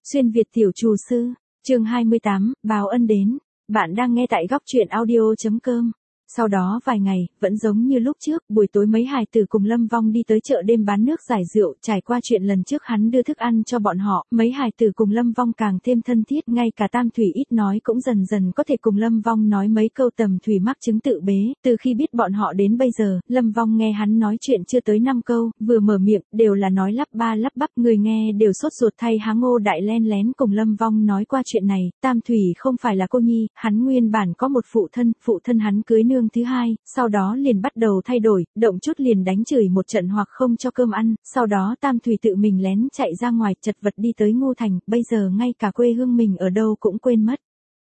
Xuyên Việt tiểu chủ sư, chương 28, báo ân đến. Bạn đang nghe tại góc truyện audio.com. Sau đó vài ngày, vẫn giống như lúc trước, buổi tối mấy hài tử cùng Lâm Vong đi tới chợ đêm bán nước giải rượu, trải qua chuyện lần trước hắn đưa thức ăn cho bọn họ, mấy hài tử cùng Lâm Vong càng thêm thân thiết, ngay cả Tam Thủy ít nói cũng dần dần có thể cùng Lâm Vong nói mấy câu tầm thủy mắc chứng tự bế, từ khi biết bọn họ đến bây giờ, Lâm Vong nghe hắn nói chuyện chưa tới 5 câu, vừa mở miệng, đều là nói lắp ba lắp bắp, người nghe đều sốt ruột thay há Ngô Đại len lén cùng Lâm Vong nói qua chuyện này, Tam Thủy không phải là cô nhi, hắn nguyên bản có một phụ thân hắn cưới nương thứ hai, sau đó liền bắt đầu thay đổi, động chút liền đánh chửi một trận hoặc không cho cơm ăn, sau đó Tam Thủy tự mình lén chạy ra ngoài chật vật đi tới Ngô Thành, bây giờ ngay cả quê hương mình ở đâu cũng quên mất.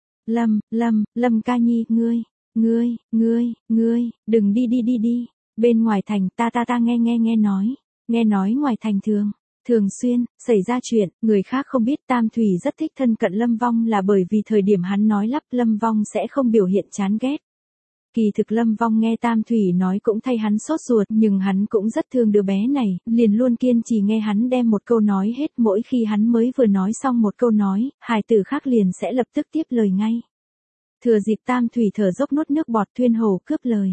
Lâm ca nhi, ngươi, đừng đi, bên ngoài thành ta nghe nói ngoài thành thường xuyên, xảy ra chuyện, người khác không biết Tam Thủy rất thích thân cận Lâm Vong là bởi vì thời điểm hắn nói lắp Lâm Vong sẽ không biểu hiện chán ghét. Kỳ thực Lâm Vong nghe Tam Thủy nói cũng thay hắn sốt ruột, nhưng hắn cũng rất thương đứa bé này, liền luôn kiên trì nghe hắn đem một câu nói hết, mỗi khi hắn mới vừa nói xong một câu nói, hài tử khác liền sẽ lập tức tiếp lời ngay. Thừa dịp Tam Thủy thở dốc nuốt nước bọt, Thuyên Hổ cướp lời.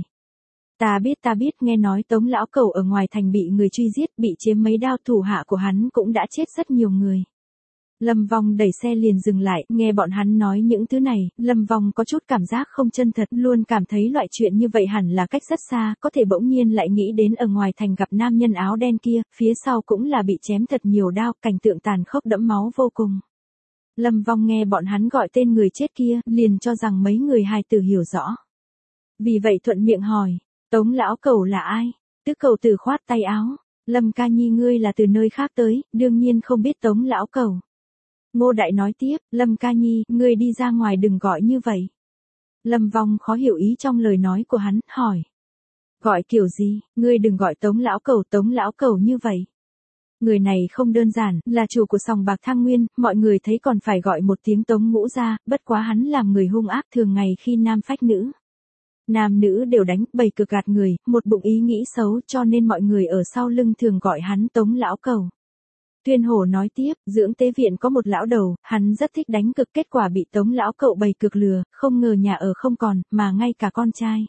Ta biết, nghe nói Tống lão cẩu ở ngoài thành bị người truy giết, bị chém mấy đao, thủ hạ của hắn cũng đã chết rất nhiều người. Lâm Vong đẩy xe liền dừng lại, nghe bọn hắn nói những thứ này, Lâm Vong có chút cảm giác không chân thật, luôn cảm thấy loại chuyện như vậy hẳn là cách rất xa, có thể bỗng nhiên lại nghĩ đến ở ngoài thành gặp nam nhân áo đen kia, phía sau cũng là bị chém thật nhiều đao, cảnh tượng tàn khốc đẫm máu vô cùng. Lâm Vong nghe bọn hắn gọi tên người chết kia, liền cho rằng mấy người hài tử hiểu rõ. Vì vậy thuận miệng hỏi, Tống lão cẩu là ai? Tứ cẩu tử khoát tay áo, Lâm ca nhi ngươi là từ nơi khác tới, đương nhiên không biết Tống lão cẩu. Ngô Đại nói tiếp, Lâm ca nhi, ngươi đi ra ngoài đừng gọi như vậy. Lâm Vong khó hiểu ý trong lời nói của hắn, hỏi. Gọi kiểu gì, ngươi đừng gọi Tống lão cẩu như vậy. Người này không đơn giản, là chủ của sòng bạc Thăng Nguyên, mọi người thấy còn phải gọi một tiếng Tống ngũ ra, bất quá hắn làm người hung ác thường ngày khi nam phách nữ. Nam nữ đều đánh, bày cực gạt người, một bụng ý nghĩ xấu cho nên mọi người ở sau lưng thường gọi hắn Tống lão cẩu. Thuyên Hổ nói tiếp, dưỡng tế viện có một lão đầu, hắn rất thích đánh cực, kết quả bị Tống lão cẩu bày cực lừa, không ngờ nhà ở không còn, mà ngay cả con trai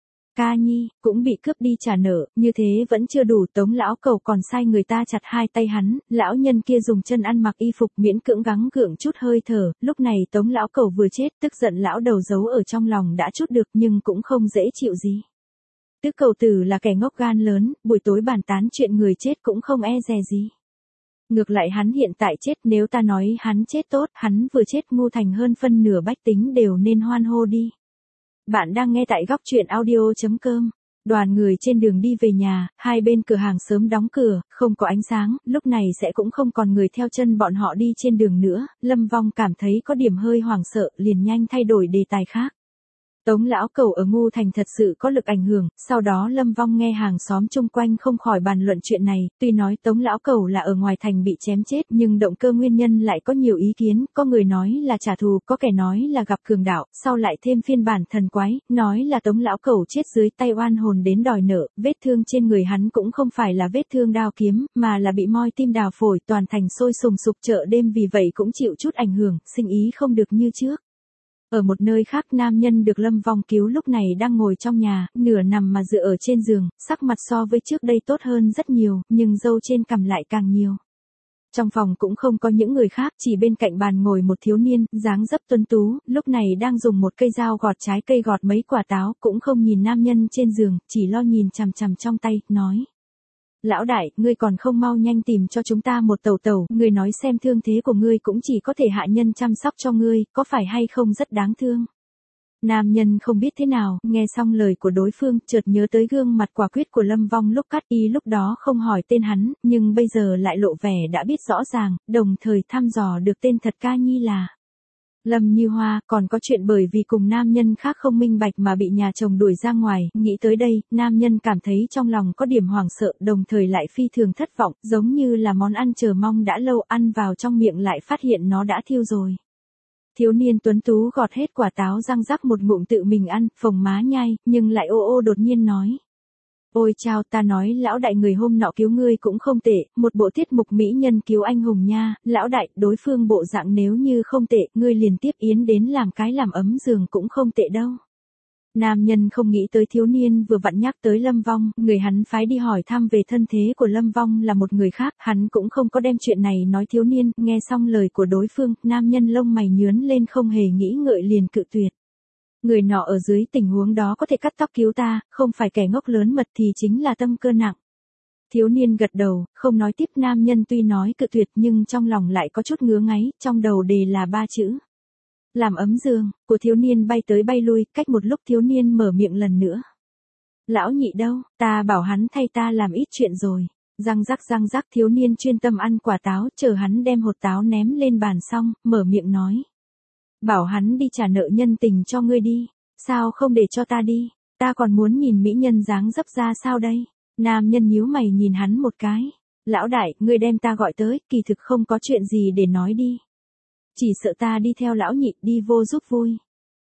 ca nhi cũng bị cướp đi trả nợ, như thế vẫn chưa đủ, Tống lão cẩu còn sai người ta chặt hai tay hắn, lão nhân kia dùng chân ăn mặc y phục miễn cưỡng gắng gượng chút hơi thở, lúc này Tống lão cẩu vừa chết, tức giận lão đầu giấu ở trong lòng đã chút được nhưng cũng không dễ chịu gì. Tứ cẩu tử là kẻ ngốc gan lớn, buổi tối bàn tán chuyện người chết cũng không e dè gì. Ngược lại hắn hiện tại chết, nếu ta nói hắn chết tốt, hắn vừa chết ngu thành hơn phân nửa bách tính đều nên hoan hô đi. Bạn đang nghe tại góc truyện audio.com. Đoàn người trên đường đi về nhà, hai bên cửa hàng sớm đóng cửa, không có ánh sáng, lúc này sẽ cũng không còn người theo chân bọn họ đi trên đường nữa, Lâm Vong cảm thấy có điểm hơi hoảng sợ, liền nhanh thay đổi đề tài khác. Tống lão cẩu ở Ngô Thành thật sự có lực ảnh hưởng, sau đó Lâm Vong nghe hàng xóm chung quanh không khỏi bàn luận chuyện này, tuy nói Tống lão cẩu là ở ngoài thành bị chém chết nhưng động cơ nguyên nhân lại có nhiều ý kiến, có người nói là trả thù, có kẻ nói là gặp cường đạo, sau lại thêm phiên bản thần quái, nói là Tống lão cẩu chết dưới tay oan hồn đến đòi nợ, vết thương trên người hắn cũng không phải là vết thương đao kiếm, mà là bị moi tim đào phổi, toàn thành sôi sùng sục, chợ đêm vì vậy cũng chịu chút ảnh hưởng, sinh ý không được như trước. Ở một nơi khác, nam nhân được Lâm Vong cứu lúc này đang ngồi trong nhà, nửa nằm mà dựa ở trên giường, sắc mặt so với trước đây tốt hơn rất nhiều, nhưng râu trên cằm lại càng nhiều. Trong phòng cũng không có những người khác, chỉ bên cạnh bàn ngồi một thiếu niên, dáng dấp tuấn tú, lúc này đang dùng một cây dao gọt trái cây, gọt mấy quả táo, cũng không nhìn nam nhân trên giường, chỉ lo nhìn chằm chằm trong tay, nói. Lão đại, ngươi còn không mau nhanh tìm cho chúng ta một tẩu, ngươi nói xem thương thế của ngươi cũng chỉ có thể hạ nhân chăm sóc cho ngươi, có phải hay không rất đáng thương. Nam nhân không biết thế nào, nghe xong lời của đối phương, chợt nhớ tới gương mặt quả quyết của Lâm Vong lúc cắt y, lúc đó không hỏi tên hắn, nhưng bây giờ lại lộ vẻ đã biết rõ ràng, đồng thời thăm dò được tên thật ca nhi là Lâm Như Hoa, còn có chuyện bởi vì cùng nam nhân khác không minh bạch mà bị nhà chồng đuổi ra ngoài, nghĩ tới đây, nam nhân cảm thấy trong lòng có điểm hoảng sợ, đồng thời lại phi thường thất vọng, giống như là món ăn chờ mong đã lâu, ăn vào trong miệng lại phát hiện nó đã thiêu rồi. Thiếu niên tuấn tú gọt hết quả táo răng rắc một ngụm tự mình ăn, phồng má nhai, nhưng lại ô ô đột nhiên nói. Ôi chao, ta nói lão đại người hôm nọ cứu ngươi cũng không tệ, một bộ tiết mục mỹ nhân cứu anh hùng nha, lão đại, đối phương bộ dạng nếu như không tệ, ngươi liền tiếp yến đến làm cái làm ấm giường cũng không tệ đâu. Nam nhân không nghĩ tới thiếu niên vừa vặn nhắc tới Lâm Vong, người hắn phái đi hỏi thăm về thân thế của Lâm Vong là một người khác, hắn cũng không có đem chuyện này nói thiếu niên, nghe xong lời của đối phương, nam nhân lông mày nhướn lên không hề nghĩ ngợi liền cự tuyệt. Người nọ ở dưới tình huống đó có thể cắt tóc cứu ta, không phải kẻ ngốc lớn mật thì chính là tâm cơ nặng. Thiếu niên gật đầu, không nói tiếp, nam nhân tuy nói cự tuyệt nhưng trong lòng lại có chút ngứa ngáy, trong đầu đề là 3 chữ. Làm ấm giường, của thiếu niên bay tới bay lui, cách một lúc thiếu niên mở miệng lần nữa. Lão nhị đâu, ta bảo hắn thay ta làm ít chuyện rồi. Răng rắc thiếu niên chuyên tâm ăn quả táo, chờ hắn đem hột táo ném lên bàn xong, mở miệng nói. Bảo hắn đi trả nợ nhân tình cho ngươi đi, sao không để cho ta đi, ta còn muốn nhìn mỹ nhân dáng dấp ra sao đây. Nam nhân nhíu mày nhìn hắn một cái. Lão đại, ngươi đem ta gọi tới, kỳ thực không có chuyện gì để nói đi. Chỉ sợ ta đi theo lão nhị đi vô giúp vui.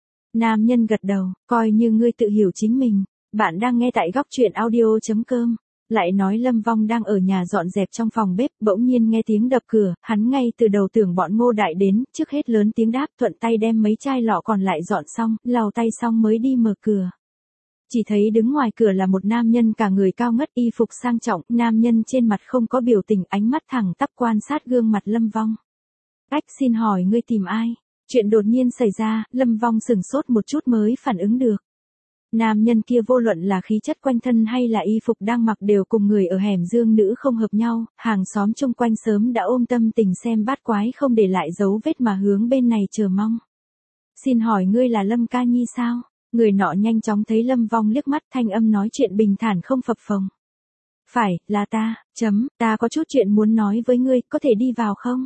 Nam nhân gật đầu, coi như ngươi tự hiểu chính mình. Bạn đang nghe tại góc truyện audio.com. Lại nói Lâm Vong đang ở nhà dọn dẹp trong phòng bếp, bỗng nhiên nghe tiếng đập cửa, hắn ngay từ đầu tưởng bọn Ngô Đại đến, trước hết lớn tiếng đáp, thuận tay đem mấy chai lọ còn lại dọn xong, lau tay xong mới đi mở cửa. Chỉ thấy đứng ngoài cửa là một nam nhân cả người cao ngất, y phục sang trọng, nam nhân trên mặt không có biểu tình, ánh mắt thẳng tắp quan sát gương mặt Lâm Vong. Ách, xin hỏi ngươi tìm ai? Chuyện đột nhiên xảy ra, Lâm Vong sửng sốt một chút mới phản ứng được. Nam nhân kia vô luận là khí chất quanh thân hay là y phục đang mặc đều cùng người ở hẻm dương nữ không hợp nhau, hàng xóm chung quanh sớm đã ôm tâm tình xem bát quái không để lại dấu vết mà hướng bên này chờ mong. Xin hỏi ngươi là Lâm Ca Nhi sao? Người nọ nhanh chóng thấy Lâm Vong liếc mắt, thanh âm nói chuyện bình thản không phập phồng. Phải, là ta, ta có chút chuyện muốn nói với ngươi, có thể đi vào không?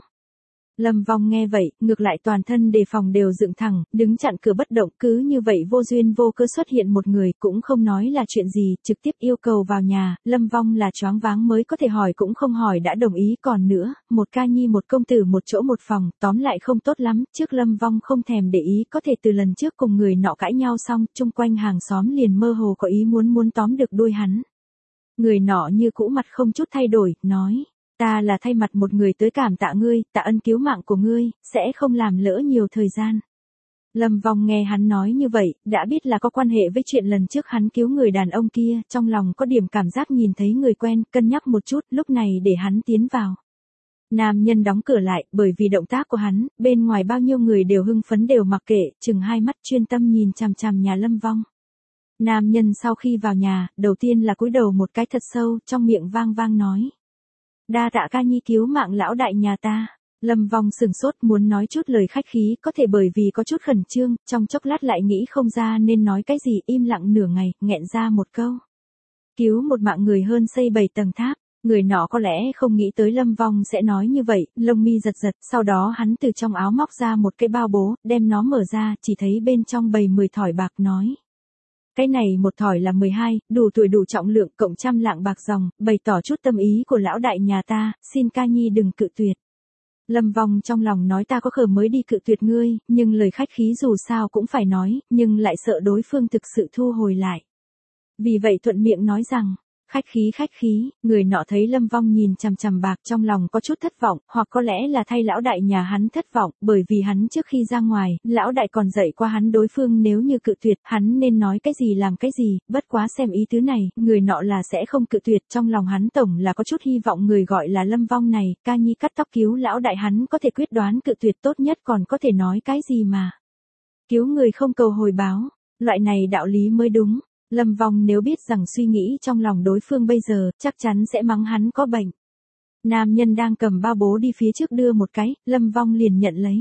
Lâm Vong nghe vậy, ngược lại toàn thân đề phòng đều dựng thẳng, đứng chặn cửa bất động, cứ như vậy vô duyên vô cớ xuất hiện một người, cũng không nói là chuyện gì, trực tiếp yêu cầu vào nhà. Lâm Vong là choáng váng mới có thể hỏi cũng không hỏi đã đồng ý, còn nữa, một ca nhi một công tử một chỗ một phòng, tóm lại không tốt lắm. Trước Lâm Vong không thèm để ý, có thể từ lần trước cùng người nọ cãi nhau xong, chung quanh hàng xóm liền mơ hồ có ý muốn tóm được đuôi hắn. Người nọ như cũ mặt không chút thay đổi, nói. Ta là thay mặt một người tới cảm tạ ngươi, tạ ân cứu mạng của ngươi, sẽ không làm lỡ nhiều thời gian. Lâm Vong nghe hắn nói như vậy, đã biết là có quan hệ với chuyện lần trước hắn cứu người đàn ông kia, trong lòng có điểm cảm giác nhìn thấy người quen, cân nhắc một chút, lúc này để hắn tiến vào. Nam nhân đóng cửa lại, bởi vì động tác của hắn, bên ngoài bao nhiêu người đều hưng phấn đều mặc kệ, chừng hai mắt chuyên tâm nhìn chằm chằm nhà Lâm Vong. Nam nhân sau khi vào nhà, đầu tiên là cúi đầu một cái thật sâu, trong miệng vang vang nói. Đa tạ ca nhi cứu mạng lão đại nhà ta. Lâm Vong sừng sốt muốn nói chút lời khách khí, có thể bởi vì có chút khẩn trương, trong chốc lát lại nghĩ không ra nên nói cái gì, im lặng nửa ngày, nghẹn ra một câu. Cứu một mạng người hơn xây 7 tầng tháp. Người nọ có lẽ không nghĩ tới Lâm Vong sẽ nói như vậy, lông mi giật giật, sau đó hắn từ trong áo móc ra một cái bao bố, đem nó mở ra, chỉ thấy bên trong bầy 10 thỏi bạc nói. Cái này một thỏi là 12, đủ tuổi đủ trọng lượng cộng 100 lạng bạc dòng, bày tỏ chút tâm ý của lão đại nhà ta, xin ca nhi đừng cự tuyệt. Lâm Vong trong lòng nói ta có khờ mới đi cự tuyệt ngươi, nhưng lời khách khí dù sao cũng phải nói, nhưng lại sợ đối phương thực sự thu hồi lại. Vì vậy thuận miệng nói rằng, khách khí, người nọ thấy Lâm Vong nhìn chằm chằm bạc trong lòng có chút thất vọng, hoặc có lẽ là thay lão đại nhà hắn thất vọng, bởi vì hắn trước khi ra ngoài, lão đại còn dạy qua hắn đối phương nếu như cự tuyệt, hắn nên nói cái gì làm cái gì, bất quá xem ý tứ này, người nọ là sẽ không cự tuyệt, trong lòng hắn tổng là có chút hy vọng người gọi là Lâm Vong này, ca nhi cắt tóc cứu lão đại hắn có thể quyết đoán cự tuyệt tốt nhất còn có thể nói cái gì mà. Cứu người không cầu hồi báo, loại này đạo lý mới đúng. Lâm Vong nếu biết rằng suy nghĩ trong lòng đối phương bây giờ, chắc chắn sẽ mắng hắn có bệnh. Nam nhân đang cầm bao bố đi phía trước đưa một cái, Lâm Vong liền nhận lấy.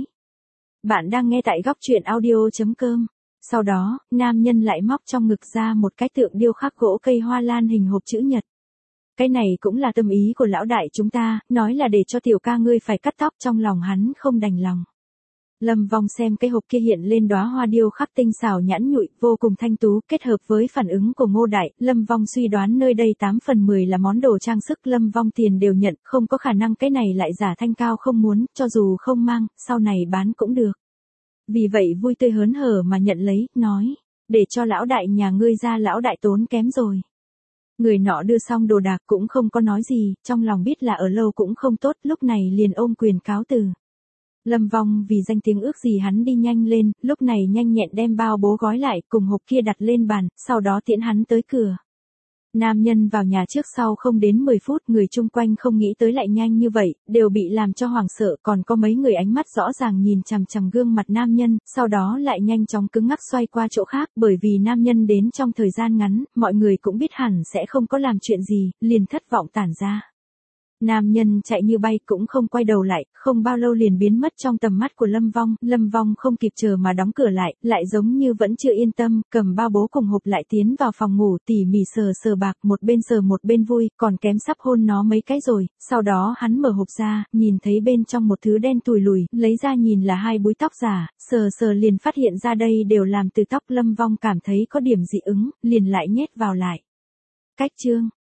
Bạn đang nghe tại góc truyện audio.com. Sau đó, nam nhân lại móc trong ngực ra một cái tượng điêu khắc gỗ cây hoa lan hình hộp chữ nhật. Cái này cũng là tâm ý của lão đại chúng ta, nói là để cho tiểu ca ngươi phải cắt tóc, trong lòng hắn không đành lòng. Lâm Vong xem cái hộp kia hiện lên đóa hoa điêu khắc tinh xảo nhẵn nhụi, vô cùng thanh tú, kết hợp với phản ứng của Ngô Đại, Lâm Vong suy đoán nơi đây 8 phần 10 là món đồ trang sức, Lâm Vong tiền đều nhận, không có khả năng cái này lại giả thanh cao không muốn, cho dù không mang, sau này bán cũng được. Vì vậy vui tươi hớn hở mà nhận lấy, nói, để cho lão đại nhà ngươi ra lão đại tốn kém rồi. Người nọ đưa xong đồ đạc cũng không có nói gì, trong lòng biết là ở lâu cũng không tốt, lúc này liền ôm quyền cáo từ. Lâm Vong vì danh tiếng ước gì hắn đi nhanh lên, lúc này nhanh nhẹn đem bao bố gói lại, cùng hộp kia đặt lên bàn, sau đó tiễn hắn tới cửa. Nam nhân vào nhà trước sau không đến 10 phút, người chung quanh không nghĩ tới lại nhanh như vậy, đều bị làm cho hoảng sợ, còn có mấy người ánh mắt rõ ràng nhìn chằm chằm gương mặt nam nhân, sau đó lại nhanh chóng cứng ngắc xoay qua chỗ khác, bởi vì nam nhân đến trong thời gian ngắn, mọi người cũng biết hẳn sẽ không có làm chuyện gì, liền thất vọng tản ra. Nam nhân chạy như bay cũng không quay đầu lại, không bao lâu liền biến mất trong tầm mắt của Lâm Vong không kịp chờ mà đóng cửa lại giống như vẫn chưa yên tâm, cầm bao bố cùng hộp lại tiến vào phòng ngủ tỉ mỉ sờ bạc, một bên sờ một bên vui, còn kém sắp hôn nó mấy cái rồi, sau đó hắn mở hộp ra, nhìn thấy bên trong một thứ đen tùi lùi, lấy ra nhìn là 2 búi tóc giả, sờ liền phát hiện ra đây đều làm từ tóc. Lâm Vong cảm thấy có điểm dị ứng, liền lại nhét vào lại. Cách chương